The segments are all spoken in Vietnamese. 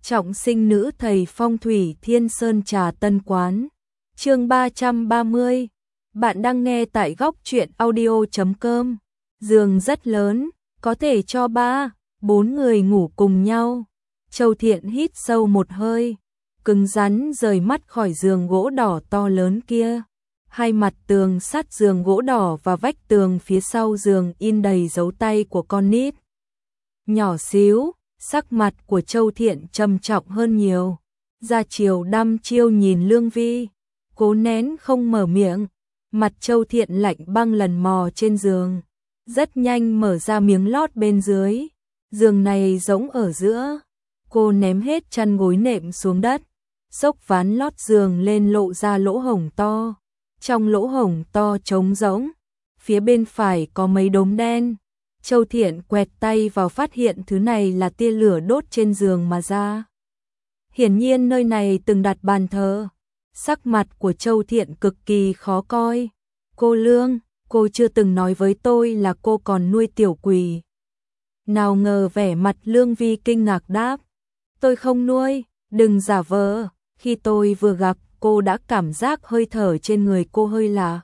Trọng sinh nữ thầy phong thủy Thiên Sơn Trà Tân Quán. Chương 330. Bạn đang nghe tại góc truyện audio.com. Giường rất lớn, có thể cho 3-4 người ngủ cùng nhau. Châu Thiện hít sâu một hơi, cứng rắn rời mắt khỏi giường gỗ đỏ to lớn kia. Hai mặt tường sắt giường gỗ đỏ và vách tường phía sau giường in đầy dấu tay của con nít. Nhỏ xíu, sắc mặt của Châu Thiện trầm trọng hơn nhiều. Ra chiều đăm chiêu nhìn Lương Vi, cố nén không mở miệng. Mặt Châu Thiện lạnh băng lần mò trên giường, rất nhanh mở ra miếng lót bên dưới. Giường này rỗng ở giữa. Cô ném hết chăn gối nệm xuống đất, xốc ván lót giường lên lộ ra lỗ hổng to. Trong lỗ hổng to trống rỗng, phía bên phải có mấy đốm đen. Châu Thiện quẹt tay vào phát hiện thứ này là tia lửa đốt trên giường mà ra. Hiển nhiên nơi này từng đặt bàn thờ. Sắc mặt của Châu Thiện cực kỳ khó coi. Cô Lương, cô chưa từng nói với tôi là cô còn nuôi tiểu quỷ. Nào ngờ vẻ mặt Lương Vi kinh ngạc đáp. Tôi không nuôi, đừng giả vờ. Khi tôi vừa gặp cô đã cảm giác hơi thở trên người cô hơi lạ.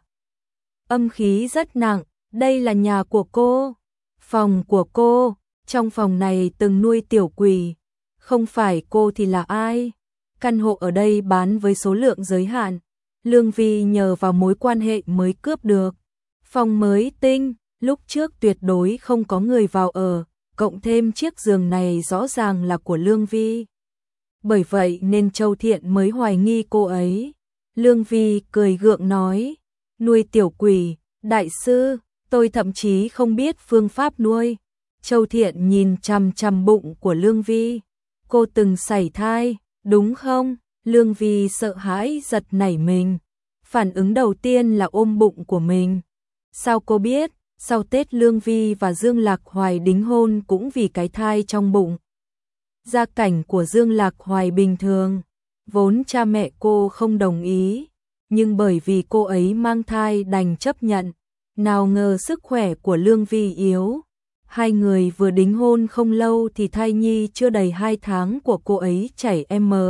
Âm khí rất nặng, đây là nhà của cô. Phòng của cô, trong phòng này từng nuôi tiểu quỷ. Không phải cô thì là ai? Căn hộ ở đây bán với số lượng giới hạn. Lương Vi nhờ vào mối quan hệ mới cướp được. Phòng mới tinh, lúc trước tuyệt đối không có người vào ở, cộng thêm chiếc giường này rõ ràng là của Lương Vi. Bởi vậy nên Châu Thiện mới hoài nghi cô ấy. Lương Vi cười gượng nói, nuôi tiểu quỷ, đại sư, tôi thậm chí không biết phương pháp nuôi. Châu Thiện nhìn chằm chằm bụng của Lương Vi. Cô từng sảy thai, đúng không? Lương Vi sợ hãi giật nảy mình. Phản ứng đầu tiên là ôm bụng của mình. Sao cô biết? Sau Tết Lương Vi và Dương Lạc Hoài đính hôn cũng vì cái thai trong bụng. Gia cảnh của Dương Lạc Hoài bình thường, vốn cha mẹ cô không đồng ý, nhưng bởi vì cô ấy mang thai đành chấp nhận. Nào ngờ sức khỏe của Lương Vi yếu. Hai người vừa đính hôn không lâu thì thai nhi chưa đầy 2 tháng của cô ấy chảy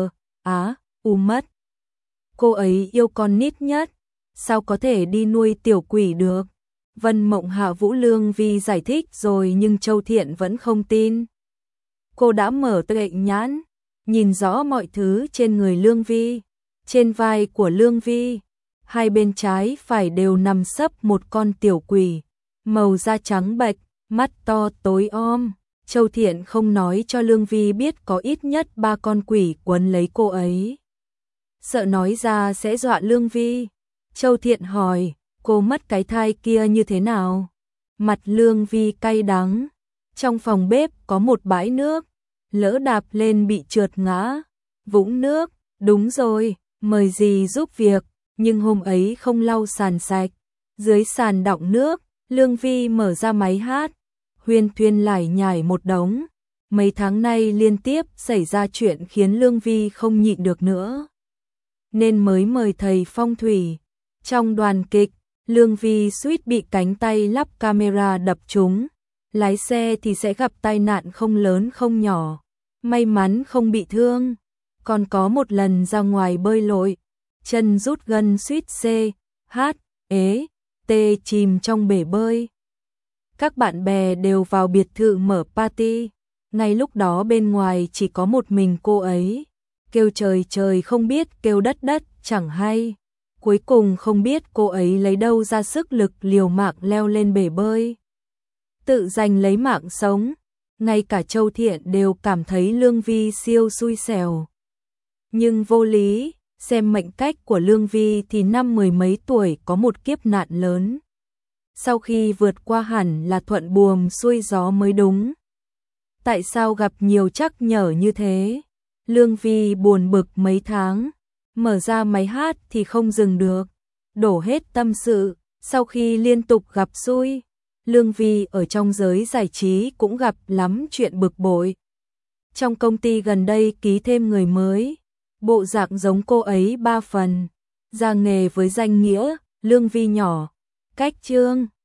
u mất. Cô ấy yêu con nít nhất, sao có thể đi nuôi tiểu quỷ được? Vân Mộng Hạ Vũ Lương Vi giải thích rồi nhưng Châu Thiện vẫn không tin. Cô đã mở tuệ nhãn, nhìn rõ mọi thứ trên người Lương Vi. Trên vai của Lương Vi, hai bên trái phải đều nằm sấp một con tiểu quỷ, màu da trắng bệch, mắt to tối om. Châu Thiện không nói cho Lương Vi biết có ít nhất 3 con quỷ quấn lấy cô ấy. Sợ nói ra sẽ dọa Lương Vi. Châu Thiện hỏi, cô mất cái thai kia như thế nào? Mặt Lương Vi cay đắng. Trong phòng bếp có một bãi nước, lỡ đạp lên bị trượt ngã. Vũng nước, đúng rồi, mời dì giúp việc, nhưng hôm ấy không lau sàn sạch. Dưới sàn đọng nước, Lương Vi mở ra máy hát, huyên thuyên lải nhải một đống. Mấy tháng nay liên tiếp xảy ra chuyện khiến Lương Vi không nhịn được nữa, nên mới mời thầy phong thủy. Trong đoàn kịch, Lương Vi suýt bị cánh tay lắp camera đập trúng. Lái xe thì sẽ gặp tai nạn không lớn không nhỏ. May mắn không bị thương. Còn có một lần ra ngoài bơi lội, chân rút gân suýt chìm trong bể bơi. Các bạn bè đều vào biệt thự mở party. Ngay lúc đó bên ngoài chỉ có một mình cô ấy. Kêu trời trời không biết kêu đất đất chẳng hay. Cuối cùng không biết cô ấy lấy đâu ra sức lực liều mạng leo lên bể bơi, tự giành lấy mạng sống. Ngay cả Châu Thiện đều cảm thấy Lương Vi siêu xui xẻo. Nhưng vô lý, xem mệnh cách của Lương Vi thì năm 10 mấy tuổi có một kiếp nạn lớn. Sau khi vượt qua hẳn là thuận buồm xuôi gió mới đúng. Tại sao gặp nhiều trắc nhở như thế? Lương Vi buồn bực mấy tháng, mở ra máy hát thì không dừng được, đổ hết tâm sự. Sau khi liên tục gặp xui, Lương Vi ở trong giới giải trí cũng gặp lắm chuyện bực bội. Trong công ty gần đây ký thêm người mới, bộ dạng giống cô ấy 3 phần. Ra nghề với danh nghĩa, Lương Vi nhỏ, cách chương.